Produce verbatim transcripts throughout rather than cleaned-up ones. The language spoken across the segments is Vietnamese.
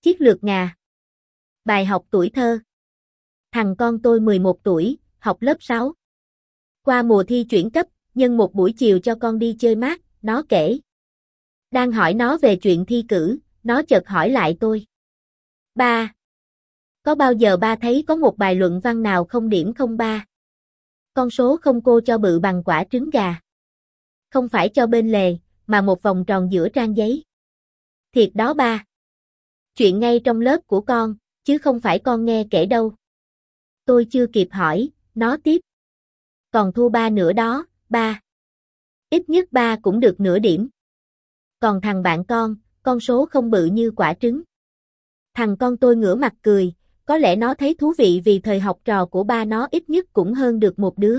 Chiếc lược ngà. Bài học tuổi thơ. Thằng con tôi mười một tuổi, học lớp sáu. Qua mùa thi chuyển cấp, nhân một buổi chiều cho con đi chơi mát, nó kể. Đang hỏi nó về chuyện thi cử, nó chợt hỏi lại tôi. Ba. Có bao giờ ba thấy có một bài luận văn nào không điểm không ba? Con số không cô cho bự bằng quả trứng gà. Không phải cho bên lề, mà một vòng tròn giữa trang giấy. Thiệt đó ba. Chuyện ngay trong lớp của con, chứ không phải con nghe kể đâu. Tôi chưa kịp hỏi, nó tiếp. Còn thua ba nữa đó, ba. Ít nhất ba cũng được nửa điểm. Còn thằng bạn con, con số không bự như quả trứng. Thằng con tôi ngửa mặt cười, có lẽ nó thấy thú vị vì thời học trò của ba nó ít nhất cũng hơn được một đứa.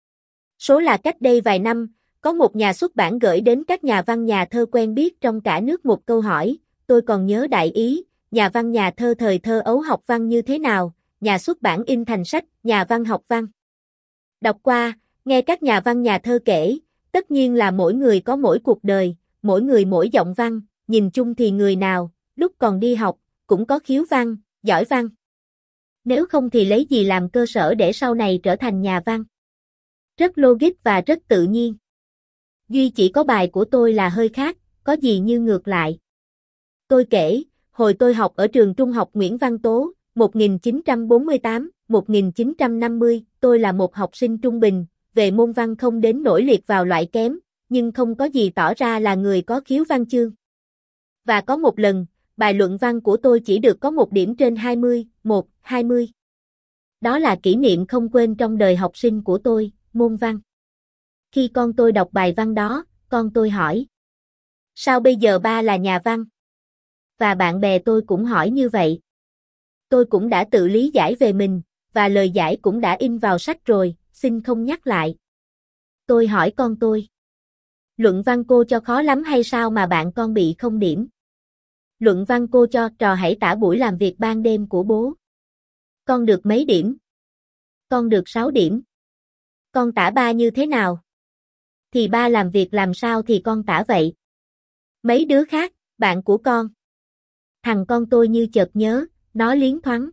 Số là cách đây vài năm, có một nhà xuất bản gửi đến các nhà văn nhà thơ quen biết trong cả nước một câu hỏi, tôi còn nhớ đại ý, nhà văn nhà thơ thời thơ ấu học văn như thế nào, nhà xuất bản in thành sách, nhà văn học văn. Đọc qua, nghe các nhà văn nhà thơ kể, tất nhiên là mỗi người có mỗi cuộc đời, mỗi người mỗi giọng văn, nhìn chung thì người nào, lúc còn đi học, cũng có khiếu văn, giỏi văn. Nếu không thì lấy gì làm cơ sở để sau này trở thành nhà văn? Rất logic và rất tự nhiên. Duy chỉ có bài của tôi là hơi khác, có gì như ngược lại. Tôi kể, hồi tôi học ở trường trung học Nguyễn Văn Tố, một nghìn chín trăm bốn mươi tám đến một nghìn chín trăm năm mươi, tôi là một học sinh trung bình, về môn văn không đến nổi liệt vào loại kém, nhưng không có gì tỏ ra là người có khiếu văn chương. Và có một lần, bài luận văn của tôi chỉ được có một điểm trên hai mươi, một, hai mươi. Đó là kỷ niệm không quên trong đời học sinh của tôi, môn văn. Khi con tôi đọc bài văn đó, con tôi hỏi. Sao bây giờ ba là nhà văn? Và bạn bè tôi cũng hỏi như vậy. Tôi cũng đã tự lý giải về mình, và lời giải cũng đã in vào sách rồi, xin không nhắc lại. Tôi hỏi con tôi. Luận văn cô cho khó lắm hay sao mà bạn con bị không điểm? Luận văn cô cho trò hãy tả buổi làm việc ban đêm của bố. Con được mấy điểm? Con được sáu điểm. Con tả ba như thế nào? Thì ba làm việc làm sao thì con tả vậy. Mấy đứa khác, bạn của con. Thằng con tôi như chợt nhớ, nó liến thoáng.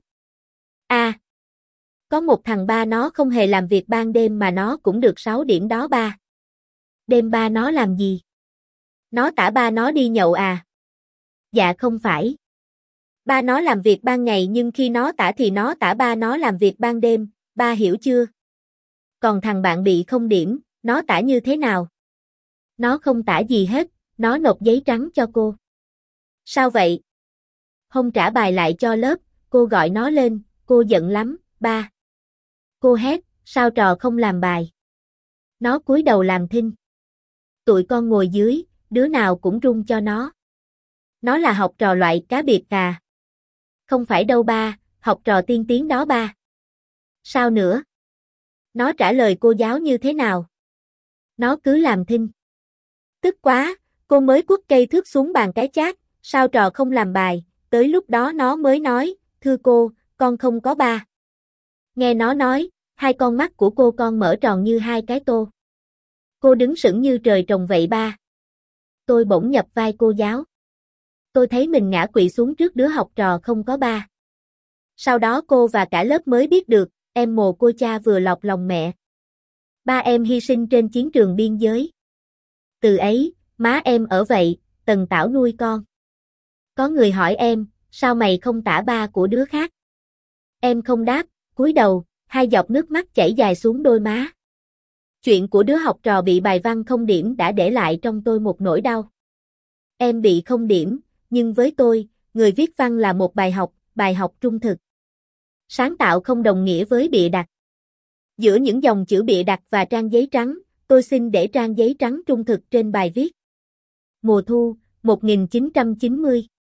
À, có một thằng ba nó không hề làm việc ban đêm mà nó cũng được sáu điểm đó ba. Đêm ba nó làm gì? Nó tả ba nó đi nhậu à? Dạ không phải. Ba nó làm việc ban ngày nhưng khi nó tả thì nó tả ba nó làm việc ban đêm, ba hiểu chưa? Còn thằng bạn bị không điểm, nó tả như thế nào? Nó không tả gì hết, nó nộp giấy trắng cho cô. Sao vậy? Hôm trả bài lại cho lớp, cô gọi nó lên, cô giận lắm, ba. Cô hét, sao trò không làm bài? Nó cúi đầu làm thinh. Tụi con ngồi dưới, đứa nào cũng run cho nó. Nó là học trò loại cá biệt à? Không phải đâu ba, học trò tiên tiến đó ba. Sao nữa? Nó trả lời cô giáo như thế nào? Nó cứ làm thinh. Tức quá, cô mới quất cây thước xuống bàn cái chát, sao trò không làm bài, tới lúc đó nó mới nói, thưa cô, con không có ba. Nghe nó nói, hai con mắt của cô con mở tròn như hai cái tô. Cô đứng sững như trời trồng vậy ba. Tôi bỗng nhập vai cô giáo. Tôi thấy mình ngã quỵ xuống trước đứa học trò không có ba. Sau đó cô và cả lớp mới biết được, em mồ côi cha vừa lọt lòng mẹ. Ba em hy sinh trên chiến trường biên giới. Từ ấy, má em ở vậy, Tần Tảo nuôi con. Có người hỏi em, sao mày không tả ba của đứa khác? Em không đáp, cúi đầu, hai giọt nước mắt chảy dài xuống đôi má. Chuyện của đứa học trò bị bài văn không điểm đã để lại trong tôi một nỗi đau. Em bị không điểm, nhưng với tôi, người viết văn là một bài học, bài học trung thực. Sáng tạo không đồng nghĩa với bịa đặt. Giữa những dòng chữ bịa đặt và trang giấy trắng, tôi xin để trang giấy trắng trung thực trên bài viết. Mùa thu, một nghìn chín trăm chín mươi